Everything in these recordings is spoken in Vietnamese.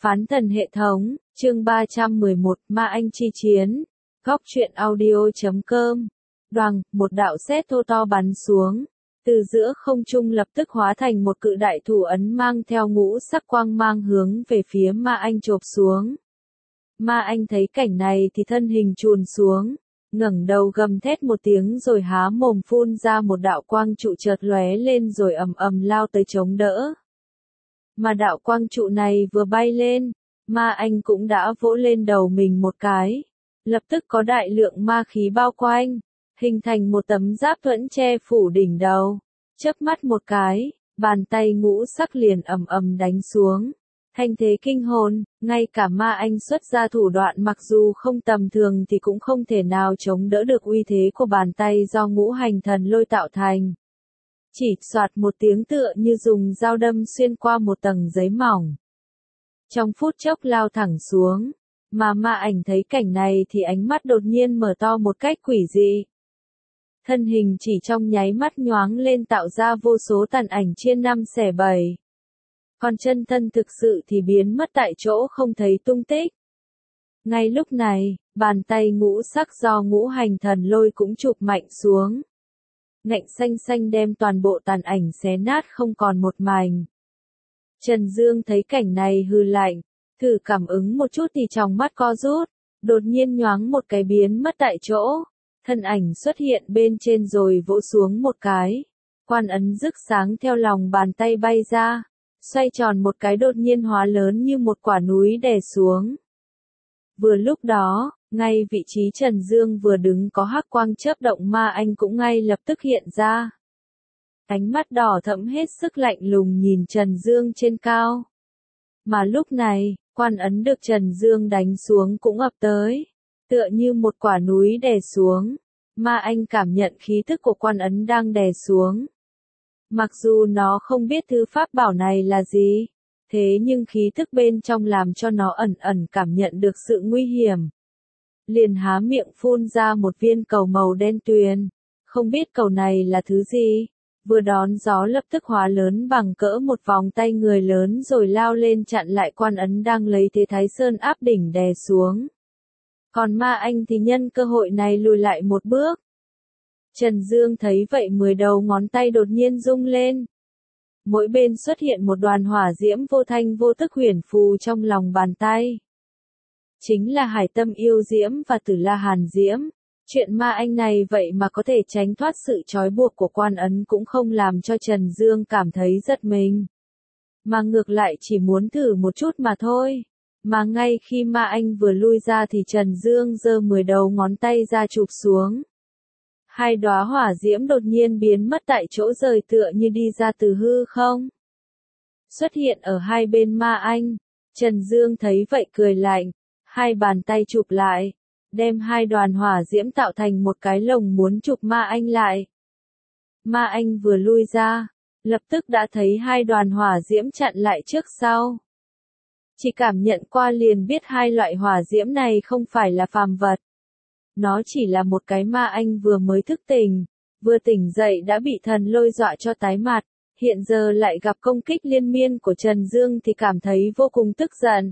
Phán thần hệ thống, chương 311, Ma Anh chi chiến. Góc truyện audio.com. Đoằng, một đạo sét thô to bắn xuống. Từ giữa không trung lập tức hóa thành một cự đại thủ ấn mang theo ngũ sắc quang mang hướng về phía Ma Anh chộp xuống. Ma Anh thấy cảnh này thì thân hình chùn xuống, ngẩng đầu gầm thét một tiếng rồi há mồm phun ra một đạo quang trụ chợt lóe lên rồi ầm ầm lao tới chống đỡ. Mà đạo quang trụ này vừa bay lên, Ma Anh cũng đã vỗ lên đầu mình một cái. Lập tức có đại lượng ma khí bao quanh, hình thành một tấm giáp thuẫn che phủ đỉnh đầu. Chớp mắt một cái, bàn tay ngũ sắc liền ầm ầm đánh xuống. Thanh thế kinh hồn, ngay cả Ma Anh xuất ra thủ đoạn mặc dù không tầm thường thì cũng không thể nào chống đỡ được uy thế của bàn tay do ngũ hành thần lôi tạo thành. Chỉ soạt một tiếng tựa như dùng dao đâm xuyên qua một tầng giấy mỏng. Trong phút chốc lao thẳng xuống, mà Ma Ảnh thấy cảnh này thì ánh mắt đột nhiên mở to một cách quỷ dị. Thân hình chỉ trong nháy mắt nhoáng lên tạo ra vô số tàn ảnh chia năm xẻ bảy. Còn chân thân thực sự thì biến mất tại chỗ không thấy tung tích. Ngay lúc này, bàn tay ngũ sắc do ngũ hành thần lôi cũng chụp mạnh xuống. Ngạnh xanh xanh đem toàn bộ tàn ảnh xé nát không còn một mảnh. Trần Dương thấy cảnh này hừ lạnh, thử cảm ứng một chút thì trong mắt co rút, đột nhiên nhoáng một cái biến mất tại chỗ, thân ảnh xuất hiện bên trên rồi vỗ xuống một cái, quan ấn rực sáng theo lòng bàn tay bay ra, xoay tròn một cái đột nhiên hóa lớn như một quả núi đè xuống. Vừa lúc đó, ngay vị trí Trần Dương vừa đứng có hắc quang chớp động Ma Anh cũng ngay lập tức hiện ra. Ánh mắt đỏ thẫm hết sức lạnh lùng nhìn Trần Dương trên cao. Mà lúc này, quan ấn được Trần Dương đánh xuống cũng ập tới, tựa như một quả núi đè xuống. Ma Anh cảm nhận khí thức của quan ấn đang đè xuống. Mặc dù nó không biết thứ pháp bảo này là gì, thế nhưng khí thức bên trong làm cho nó ẩn ẩn cảm nhận được sự nguy hiểm. Liền há miệng phun ra một viên cầu màu đen tuyền, không biết cầu này là thứ gì, vừa đón gió lập tức hóa lớn bằng cỡ một vòng tay người lớn rồi lao lên chặn lại quan ấn đang lấy thế Thái Sơn áp đỉnh đè xuống. Còn Ma Anh thì nhân cơ hội này lùi lại một bước. Trần Dương thấy vậy 10 đầu ngón tay đột nhiên rung lên. Mỗi bên xuất hiện một đoàn hỏa diễm vô thanh vô tức huyền phù trong lòng bàn tay. Chính là Hải Tâm Yêu Diễm và Tử La Hàn Diễm. Chuyện Ma Anh này vậy mà có thể tránh thoát sự trói buộc của quan ấn cũng không làm cho Trần Dương cảm thấy giật mình. Mà ngược lại chỉ muốn thử một chút mà thôi. Mà ngay khi Ma Anh vừa lui ra thì Trần Dương giơ 10 đầu ngón tay ra chụp xuống. Hai đóa hỏa diễm đột nhiên biến mất tại chỗ rời tựa như đi ra từ hư không. Xuất hiện ở hai bên Ma Anh. Trần Dương thấy vậy cười lạnh. Hai bàn tay chụp lại, đem hai đoàn hỏa diễm tạo thành một cái lồng muốn chụp Ma Anh lại. Ma Anh vừa lui ra, lập tức đã thấy hai đoàn hỏa diễm chặn lại trước sau. Chỉ cảm nhận qua liền biết hai loại hỏa diễm này không phải là phàm vật. Nó chỉ là một cái Ma Anh vừa mới thức tỉnh, vừa tỉnh dậy đã bị thần lôi dọa cho tái mặt, hiện giờ lại gặp công kích liên miên của Trần Dương thì cảm thấy vô cùng tức giận.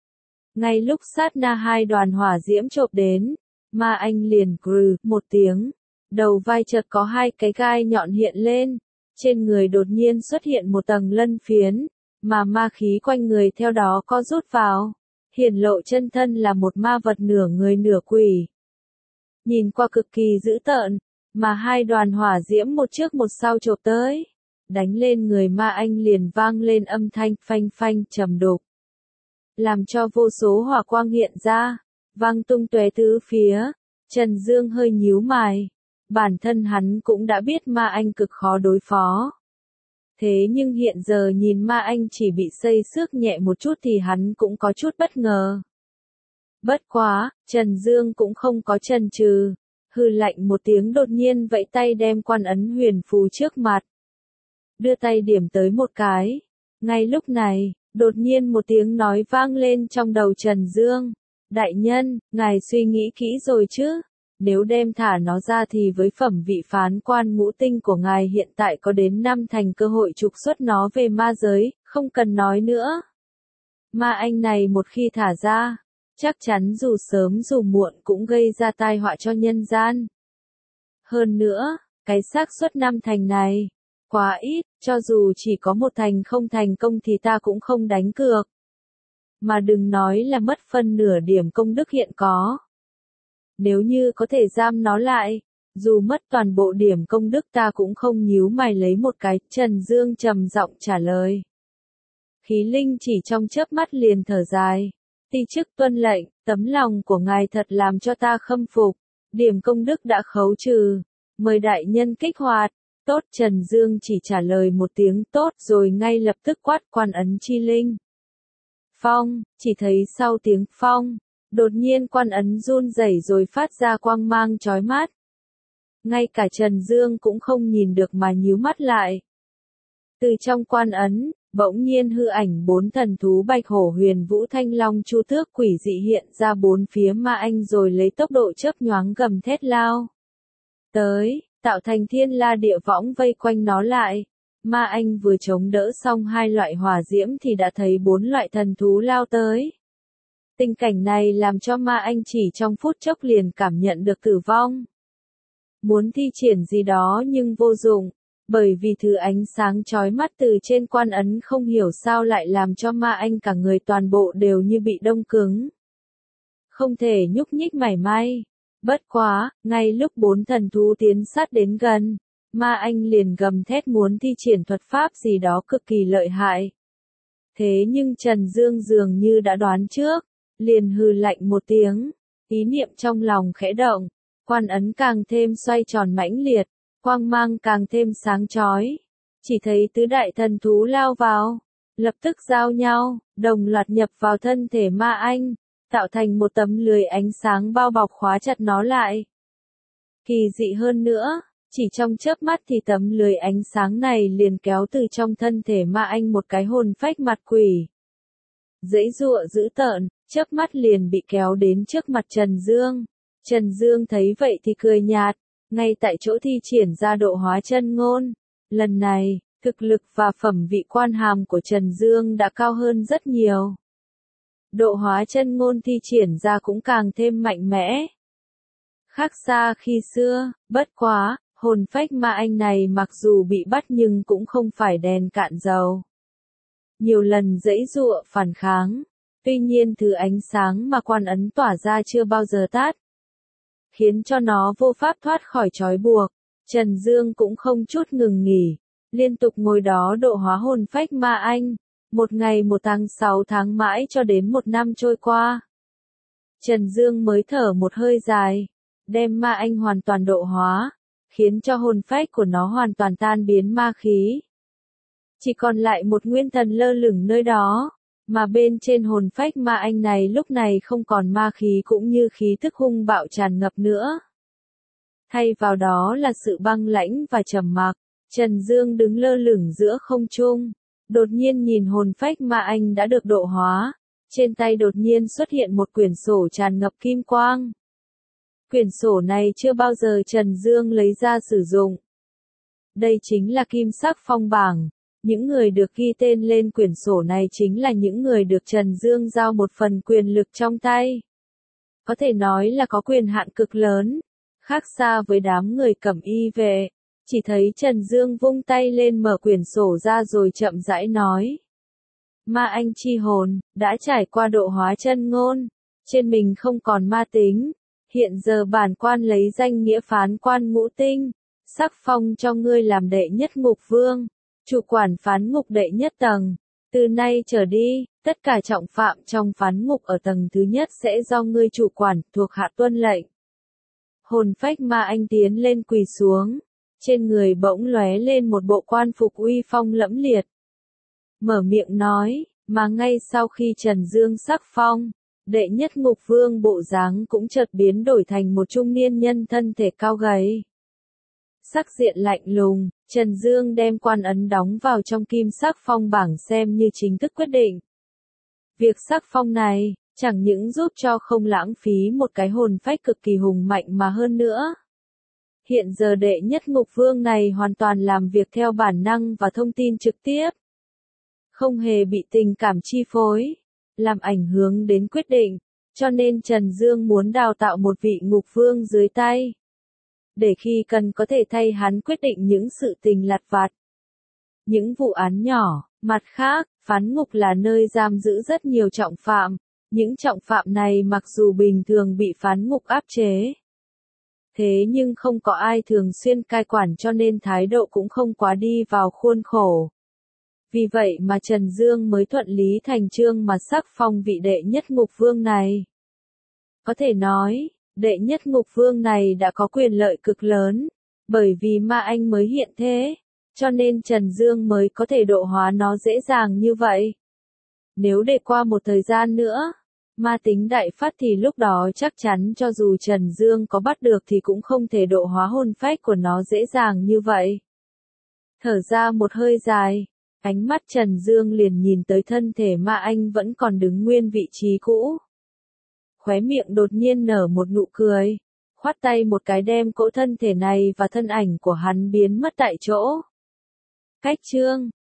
Ngay lúc sát na hai đoàn hỏa diễm chộp đến, Ma Anh liền grừ một tiếng, đầu vai chợt có hai cái gai nhọn hiện lên, trên người đột nhiên xuất hiện một tầng lân phiến, mà ma khí quanh người theo đó co rút vào, hiển lộ chân thân là một ma vật nửa người nửa quỷ. Nhìn qua cực kỳ dữ tợn, mà hai đoàn hỏa diễm một trước một sau chộp tới, đánh lên người Ma Anh liền vang lên âm thanh phanh phanh trầm đục. Làm cho vô số hỏa quang hiện ra, vang tung tóe tứ phía. Trần Dương hơi nhíu mày, bản thân hắn cũng đã biết Ma Anh cực khó đối phó. Thế nhưng hiện giờ nhìn Ma Anh chỉ bị xây xước nhẹ một chút thì hắn cũng có chút bất ngờ. Bất quá, Trần Dương cũng không có chần chừ, hừ lạnh một tiếng đột nhiên vẫy tay đem quan ấn huyền phù trước mặt. Đưa tay điểm tới một cái. Ngay lúc này, đột nhiên một tiếng nói vang lên trong đầu Trần Dương. Đại nhân, ngài suy nghĩ kỹ rồi chứ? Nếu đem thả nó ra thì với phẩm vị phán quan ngũ tinh của ngài hiện tại có đến 5 thành cơ hội trục xuất nó về ma giới, không cần nói nữa. Ma anh này một khi thả ra, chắc chắn dù sớm dù muộn cũng gây ra tai họa cho nhân gian. Hơn nữa, cái xác suất 5 thành này, quá ít, cho dù chỉ có 1 thành không thành công thì ta cũng không đánh cược. Mà đừng nói là mất phân nửa điểm công đức hiện có. Nếu như có thể giam nó lại, dù mất toàn bộ điểm công đức ta cũng không nhíu mày lấy một cái, Trần Dương trầm giọng trả lời. Khí linh chỉ trong chớp mắt liền thở dài. Ti chức tuân lệnh, tấm lòng của ngài thật làm cho ta khâm phục. Điểm công đức đã khấu trừ. Mời đại nhân kích hoạt. Tốt, Trần Dương chỉ trả lời một tiếng tốt rồi ngay lập tức quát quan ấn chi linh. Phong, chỉ thấy sau tiếng phong, đột nhiên quan ấn run rẩy rồi phát ra quang mang chói mắt. Ngay cả Trần Dương cũng không nhìn được mà nhíu mắt lại. Từ trong quan ấn, bỗng nhiên hư ảnh 4 thần thú bạch hổ huyền vũ thanh long chu tước quỷ dị hiện ra 4 phía ma anh rồi lấy tốc độ chớp nhoáng gầm thét lao tới, tạo thành thiên la địa võng vây quanh nó lại. Ma anh vừa chống đỡ xong 2 loại hỏa diễm thì đã thấy 4 loại thần thú lao tới. Tình cảnh này làm cho ma anh chỉ trong phút chốc liền cảm nhận được tử vong. Muốn thi triển gì đó nhưng vô dụng, bởi vì thứ ánh sáng chói mắt từ trên quan ấn không hiểu sao lại làm cho ma anh cả người toàn bộ đều như bị đông cứng. Không thể nhúc nhích mảy may. Bất quá, ngay lúc 4 thần thú tiến sát đến gần, ma anh liền gầm thét muốn thi triển thuật pháp gì đó cực kỳ lợi hại. Thế nhưng Trần Dương dường như đã đoán trước, liền hừ lạnh một tiếng, ý niệm trong lòng khẽ động, quan ấn càng thêm xoay tròn mãnh liệt, quang mang càng thêm sáng chói. Chỉ thấy tứ đại thần thú lao vào, lập tức giao nhau, đồng loạt nhập vào thân thể ma anh, tạo thành một tấm lưới ánh sáng bao bọc khóa chặt nó lại. Kỳ dị hơn nữa, chỉ trong chớp mắt thì tấm lưới ánh sáng này liền kéo từ trong thân thể ma anh một cái hồn phách mặt quỷ. Giãy giụa dữ tợn, chớp mắt liền bị kéo đến trước mặt Trần Dương. Trần Dương thấy vậy thì cười nhạt, ngay tại chỗ thi triển ra độ hóa chân ngôn. Lần này, thực lực và phẩm vị quan hàm của Trần Dương đã cao hơn rất nhiều. Độ hóa chân ngôn thi triển ra cũng càng thêm mạnh mẽ. Khác xa khi xưa, bất quá, hồn phách ma anh này mặc dù bị bắt nhưng cũng không phải đèn cạn dầu. Nhiều lần giãy giụa phản kháng, tuy nhiên thứ ánh sáng mà quan ấn tỏa ra chưa bao giờ tắt, khiến cho nó vô pháp thoát khỏi trói buộc. Trần Dương cũng không chút ngừng nghỉ, liên tục ngồi đó độ hóa hồn phách ma anh, 1 ngày 1 tháng 6 tháng mãi cho đến 1 năm trôi qua. Trần Dương mới thở một hơi dài, đem ma anh hoàn toàn độ hóa, khiến cho hồn phách của nó hoàn toàn tan biến ma khí. Chỉ còn lại một nguyên thần lơ lửng nơi đó, mà bên trên hồn phách ma anh này lúc này không còn ma khí cũng như khí tức hung bạo tràn ngập nữa. Thay vào đó là sự băng lãnh và trầm mặc. Trần Dương đứng lơ lửng giữa không trung, đột nhiên nhìn hồn phách ma anh đã được độ hóa, trên tay đột nhiên xuất hiện một quyển sổ tràn ngập kim quang. Quyển sổ này chưa bao giờ Trần Dương lấy ra sử dụng. Đây chính là kim sắc phong bảng. Những người được ghi tên lên quyển sổ này chính là những người được Trần Dương giao một phần quyền lực trong tay. Có thể nói là có quyền hạn cực lớn, khác xa với đám người cẩm y vệ. Chỉ thấy Trần Dương vung tay lên mở quyển sổ ra rồi chậm rãi nói. Ma anh chi hồn, đã trải qua độ hóa chân ngôn, trên mình không còn ma tính. Hiện giờ bản quan lấy danh nghĩa phán quan ngũ tinh, sắc phong cho ngươi làm đệ nhất ngục vương. Chủ quản phán ngục đệ nhất tầng, từ nay trở đi, tất cả trọng phạm trong phán ngục ở tầng thứ nhất sẽ do ngươi chủ quản thuộc hạ tuân lệnh. Hồn phách ma anh tiến lên quỳ xuống, trên người bỗng lóe lên một bộ quan phục uy phong lẫm liệt. Mở miệng nói, mà ngay sau khi Trần Dương sắc phong, đệ nhất ngục vương bộ dáng cũng chợt biến đổi thành một trung niên nhân thân thể cao gầy. Sắc diện lạnh lùng, Trần Dương đem quan ấn đóng vào trong kim sắc phong bảng xem như chính thức quyết định. Việc sắc phong này, chẳng những giúp cho không lãng phí một cái hồn phách cực kỳ hùng mạnh mà hơn nữa. Hiện giờ đệ nhất ngục vương này hoàn toàn làm việc theo bản năng và thông tin trực tiếp. Không hề bị tình cảm chi phối. làm ảnh hưởng đến quyết định, cho nên Trần Dương muốn đào tạo một vị ngục vương dưới tay, để khi cần có thể thay hắn quyết định những sự tình lặt vặt, những vụ án nhỏ. Mặt khác, phán ngục là nơi giam giữ rất nhiều trọng phạm, những trọng phạm này mặc dù bình thường bị phán ngục áp chế, thế nhưng không có ai thường xuyên cai quản cho nên thái độ cũng không quá đi vào khuôn khổ. Vì vậy mà Trần Dương mới thuận lý thành chương mà sắc phong vị đệ nhất ngục vương này. Có thể nói, đệ nhất ngục vương này đã có quyền lợi cực lớn, bởi vì ma anh mới hiện thế, cho nên Trần Dương mới có thể độ hóa nó dễ dàng như vậy. Nếu để qua một thời gian nữa, ma tính đại phát thì lúc đó chắc chắn cho dù Trần Dương có bắt được thì cũng không thể độ hóa hồn phách của nó dễ dàng như vậy. Thở ra một hơi dài, ánh mắt Trần Dương liền nhìn tới thân thể ma anh vẫn còn đứng nguyên vị trí cũ. Khóe miệng đột nhiên nở một nụ cười, khoát tay một cái đem cỗ thân thể này và thân ảnh của hắn biến mất tại chỗ. Cách chương